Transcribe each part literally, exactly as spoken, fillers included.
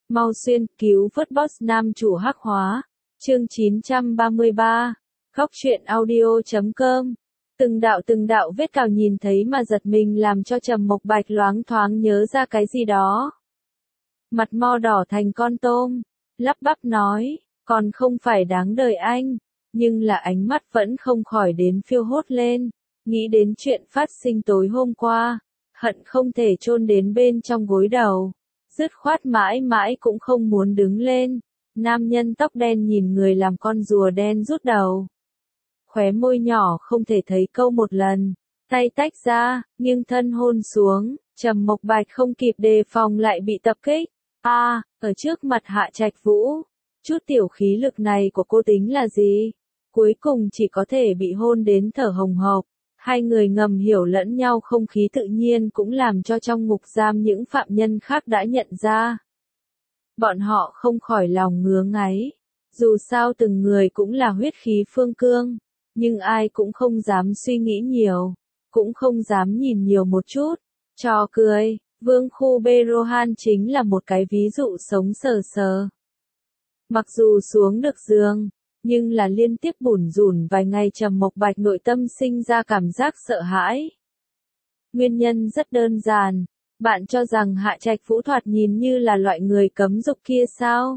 Mau xuyên, cứu vớt boss nam chủ hắc hóa. Chương chín trăm ba mươi ba. Góc truyện audio chấm com. Từng đạo từng đạo vết cào nhìn thấy mà giật mình làm cho Trầm Mộc Bạch loáng thoáng nhớ ra cái gì đó. Mặt mo đỏ thành con tôm, lắp bắp nói, còn không phải đáng đời anh, nhưng là ánh mắt vẫn không khỏi đến phiêu hốt lên, nghĩ đến chuyện phát sinh tối hôm qua, hận không thể chôn đến bên trong gối đầu, dứt khoát mãi mãi cũng không muốn đứng lên. Nam nhân tóc đen nhìn người làm con rùa đen rút đầu. Khóe môi nhỏ không thể thấy câu một lần, tay tách ra, nghiêng thân hôn xuống, Trầm Mộc Bạch không kịp đề phòng lại bị tập kích. A, à, ở trước mặt Hạ Trạch Vũ, chút tiểu khí lực này của cô tính là gì? Cuối cùng chỉ có thể bị hôn đến thở hồng hộc. Hai người ngầm hiểu lẫn nhau không khí tự nhiên cũng làm cho trong ngục giam những phạm nhân khác đã nhận ra. Bọn họ không khỏi lòng ngứa ngáy. Dù sao từng người cũng là huyết khí phương cương, nhưng ai cũng không dám suy nghĩ nhiều, cũng không dám nhìn nhiều một chút. Trò cười, Vương Khu Berohan chính là một cái ví dụ sống sờ sờ. Mặc dù xuống được giường, nhưng là liên tiếp bủn rủn vài ngày Trầm Mộc Bạch nội tâm sinh ra cảm giác sợ hãi. Nguyên nhân rất đơn giản, bạn cho rằng Hạ Trạch Vũ thoạt nhìn như là loại người cấm dục kia sao?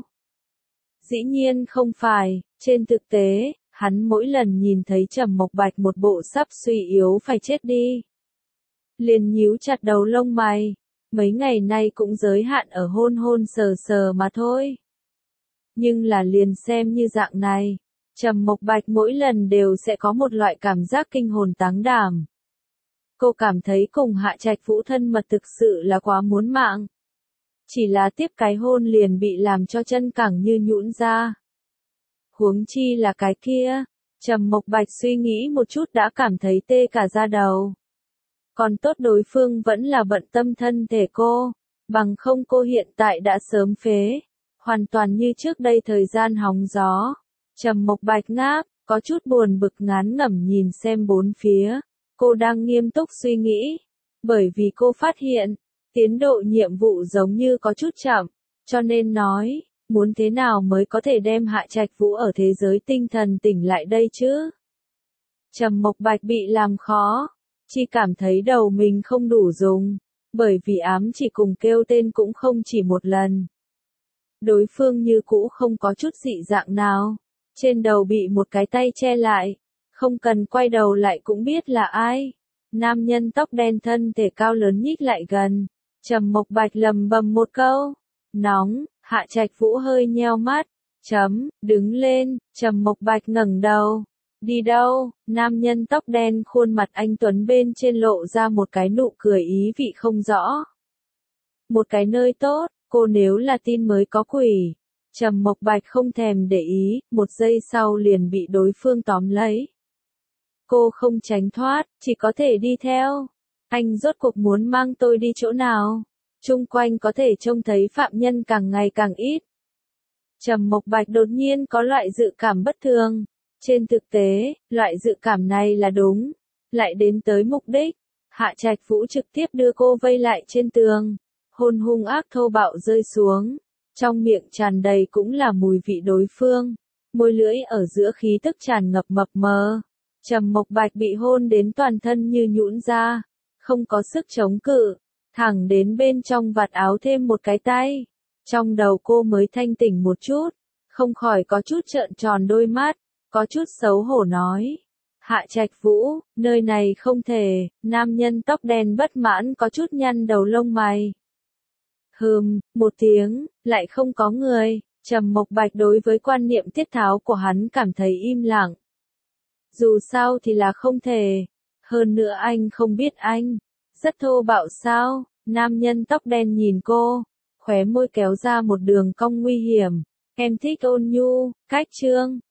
Dĩ nhiên không phải, trên thực tế, hắn mỗi lần nhìn thấy Trầm Mộc Bạch một bộ sắp suy yếu phải chết đi, liền nhíu chặt đầu lông mày, mấy ngày nay cũng giới hạn ở hôn hôn sờ sờ mà thôi. Nhưng là liền xem như dạng này, Trầm Mộc Bạch mỗi lần đều sẽ có một loại cảm giác kinh hồn táng đảm. Cô cảm thấy cùng Hạ Trạch Vũ thân mật thực sự là quá muốn mạng. Chỉ là tiếp cái hôn liền bị làm cho chân cẳng như nhũn ra. Huống chi là cái kia, Trầm Mộc Bạch suy nghĩ một chút đã cảm thấy tê cả da đầu. Còn tốt đối phương vẫn là bận tâm thân thể cô, bằng không cô hiện tại đã sớm phế, hoàn toàn như trước đây thời gian hóng gió. Trầm Mộc Bạch ngáp, có chút buồn bực ngán ngẩm nhìn xem bốn phía, cô đang nghiêm túc suy nghĩ, bởi vì cô phát hiện, tiến độ nhiệm vụ giống như có chút chậm, cho nên nói, muốn thế nào mới có thể đem Hạ Trạch Vũ ở thế giới tinh thần tỉnh lại đây chứ? Trầm Mộc Bạch bị làm khó, chỉ cảm thấy đầu mình không đủ dùng, bởi vì ám chỉ cùng kêu tên cũng không chỉ một lần. Đối phương như cũ không có chút dị dạng nào, trên đầu bị một cái tay che lại, không cần quay đầu lại cũng biết là ai. Nam nhân tóc đen thân thể cao lớn nhích lại gần, Trầm Mộc Bạch lầm bầm một câu, nóng. Hạ Trạch Vũ hơi nheo mắt, chấm, đứng lên. Trầm Mộc Bạch ngẩng đầu, đi đâu? Nam nhân tóc đen khuôn mặt anh tuấn bên trên lộ ra một cái nụ cười ý vị không rõ. Một cái nơi tốt, cô nếu là tin mới có quỷ. Trầm Mộc Bạch không thèm để ý, một giây sau liền bị đối phương tóm lấy. Cô không tránh thoát, chỉ có thể đi theo. Anh rốt cuộc muốn mang tôi đi chỗ nào? Chung quanh có thể trông thấy phạm nhân càng ngày càng ít. Trầm Mộc Bạch đột nhiên có loại dự cảm bất thường. Trên thực tế, loại dự cảm này là đúng. Lại đến tới mục đích. Hạ Trạch Vũ trực tiếp đưa cô vây lại trên tường. Hôn hung ác thô bạo rơi xuống. Trong miệng tràn đầy cũng là mùi vị đối phương. Môi lưỡi ở giữa khí tức tràn ngập mập mờ. Trầm Mộc Bạch bị hôn đến toàn thân như nhũn ra. Không có sức chống cự. Thẳng đến bên trong vạt áo thêm một cái tay. Trong đầu cô mới thanh tỉnh một chút. Không khỏi có chút trợn tròn đôi mắt. Có chút xấu hổ nói. Hạ Trạch Vũ, nơi này không thể. Nam nhân tóc đen bất mãn có chút nhăn đầu lông mày. Hừm, một tiếng, lại không có người. Trầm Mộc Bạch đối với quan niệm tiết tháo của hắn cảm thấy im lặng. Dù sao thì là không thể. Hơn nữa anh không biết anh. Rất thô bạo sao? Nam nhân tóc đen nhìn cô, khóe môi kéo ra một đường cong nguy hiểm. Em thích ôn nhu, cách chương.